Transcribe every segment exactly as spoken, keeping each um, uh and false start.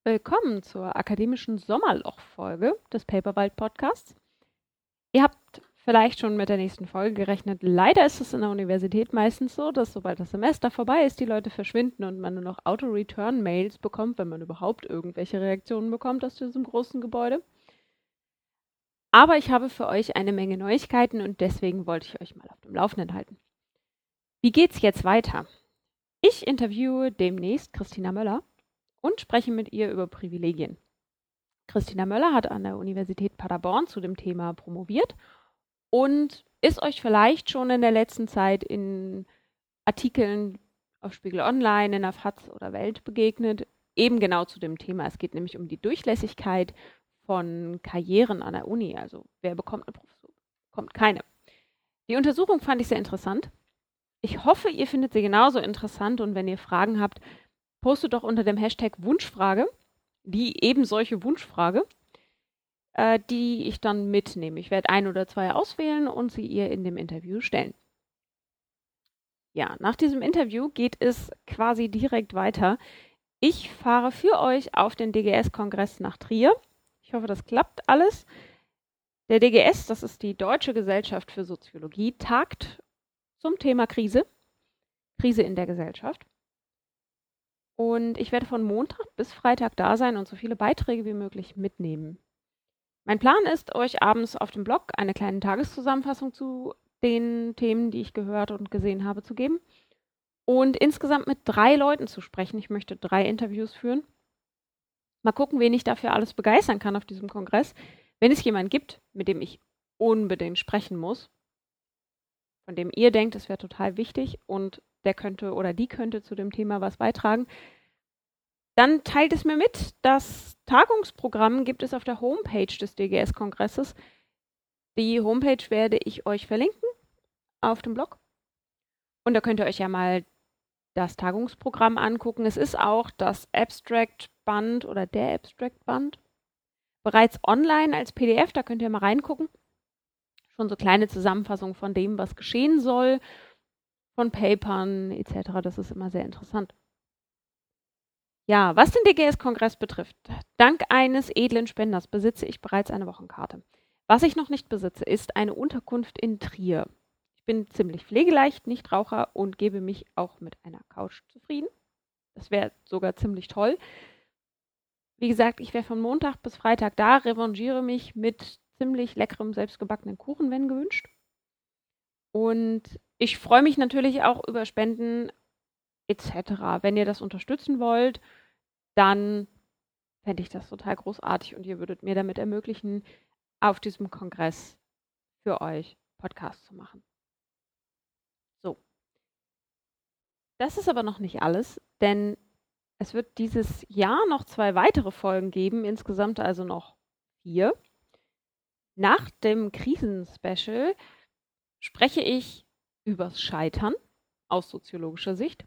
willkommen zur akademischen Sommerloch-Folge des Paperwald-Podcasts. Ihr habt vielleicht schon mit der nächsten Folge gerechnet. Leider ist es in der Universität meistens so, dass sobald das Semester vorbei ist, die Leute verschwinden und man nur noch Auto-Return-Mails bekommt, wenn man überhaupt irgendwelche Reaktionen bekommt aus diesem großen Gebäude. Aber ich habe für euch eine Menge Neuigkeiten und deswegen wollte ich euch mal auf dem Laufenden halten. Wie geht's jetzt weiter? Ich interviewe demnächst Christina Möller und spreche mit ihr über Privilegien. Christina Möller hat an der Universität Paderborn zu dem Thema promoviert und ist euch vielleicht schon in der letzten Zeit in Artikeln auf Spiegel Online, in der F A Z oder Welt begegnet, eben genau zu dem Thema. Es geht nämlich um die Durchlässigkeit von Karrieren an der Uni. Also wer bekommt eine Professur, bekommt keine. Die Untersuchung fand ich sehr interessant. Ich hoffe, ihr findet sie genauso interessant und wenn ihr Fragen habt, postet doch unter dem Hashtag Wunschfrage, die eben solche Wunschfrage, äh, die ich dann mitnehme. Ich werde ein oder zwei auswählen und sie ihr in dem Interview stellen. Ja, nach diesem Interview geht es quasi direkt weiter. Ich fahre für euch auf den D G S-Kongress nach Trier. Ich hoffe, das klappt alles. Der D G S, das ist die Deutsche Gesellschaft für Soziologie, tagt zum Thema Krise, Krise in der Gesellschaft. Und ich werde von Montag bis Freitag da sein und so viele Beiträge wie möglich mitnehmen. Mein Plan ist, euch abends auf dem Blog eine kleine Tageszusammenfassung zu den Themen, die ich gehört und gesehen habe, zu geben. Und insgesamt mit drei Leuten zu sprechen. Ich möchte drei Interviews führen. Mal gucken, wen ich dafür alles begeistern kann auf diesem Kongress. Wenn es jemanden gibt, mit dem ich unbedingt sprechen muss, von dem ihr denkt, es wäre total wichtig und der könnte oder die könnte zu dem Thema was beitragen, dann teilt es mir mit. Das Tagungsprogramm gibt es auf der Homepage des D G S-Kongresses. Die Homepage werde ich euch verlinken auf dem Blog. Und da könnt ihr euch ja mal das Tagungsprogramm angucken. Es ist auch das Abstract-Band oder der Abstract-Band bereits online als P D F. Da könnt ihr mal reingucken. Schon so kleine Zusammenfassungen von dem, was geschehen soll, von Papern et cetera. Das ist immer sehr interessant. Ja, was den D G S-Kongress betrifft, dank eines edlen Spenders besitze ich bereits eine Wochenkarte. Was ich noch nicht besitze, ist eine Unterkunft in Trier. Ich bin ziemlich pflegeleicht, Nichtraucher und gebe mich auch mit einer Couch zufrieden. Das wäre sogar ziemlich toll. Wie gesagt, ich wäre von Montag bis Freitag da, revanchiere mich mit ziemlich leckerem, selbstgebackenen Kuchen, wenn gewünscht. Und ich freue mich natürlich auch über Spenden et cetera. Wenn ihr das unterstützen wollt, dann fände ich das total großartig und ihr würdet mir damit ermöglichen, auf diesem Kongress für euch Podcasts zu machen. So. Das ist aber noch nicht alles, denn es wird dieses Jahr noch zwei weitere Folgen geben, insgesamt also noch vier. Nach dem Krisenspecial spreche ich übers Scheitern aus soziologischer Sicht.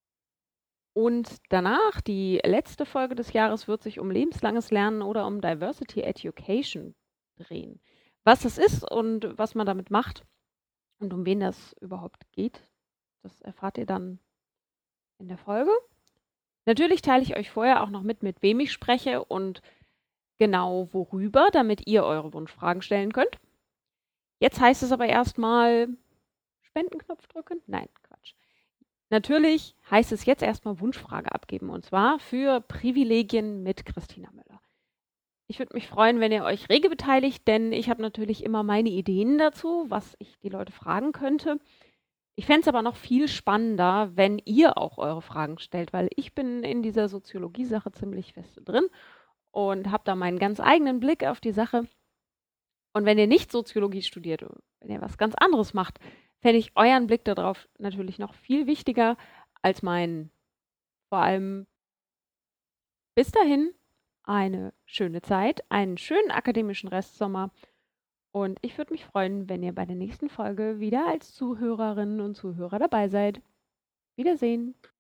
Und danach, die letzte Folge des Jahres, wird sich um lebenslanges Lernen oder um Diversity Education drehen. Was das ist und was man damit macht und um wen das überhaupt geht, das erfahrt ihr dann in der Folge. Natürlich teile ich euch vorher auch noch mit, mit wem ich spreche und genau worüber, damit ihr eure Wunschfragen stellen könnt. Jetzt heißt es aber erstmal Spendenknopf drücken? Nein, Quatsch. Natürlich heißt es jetzt erstmal Wunschfrage abgeben und zwar für Privilegien mit Christina Möller. Ich würde mich freuen, wenn ihr euch rege beteiligt, denn ich habe natürlich immer meine Ideen dazu, was ich die Leute fragen könnte. Ich fände es aber noch viel spannender, wenn ihr auch eure Fragen stellt, weil ich bin in dieser Soziologie-Sache ziemlich fest drin und habe da meinen ganz eigenen Blick auf die Sache. Und wenn ihr nicht Soziologie studiert, wenn ihr was ganz anderes macht, fände ich euren Blick darauf natürlich noch viel wichtiger als meinen. Vor allem bis dahin eine schöne Zeit, einen schönen akademischen Restsommer. Und ich würde mich freuen, wenn ihr bei der nächsten Folge wieder als Zuhörerinnen und Zuhörer dabei seid. Wiedersehen.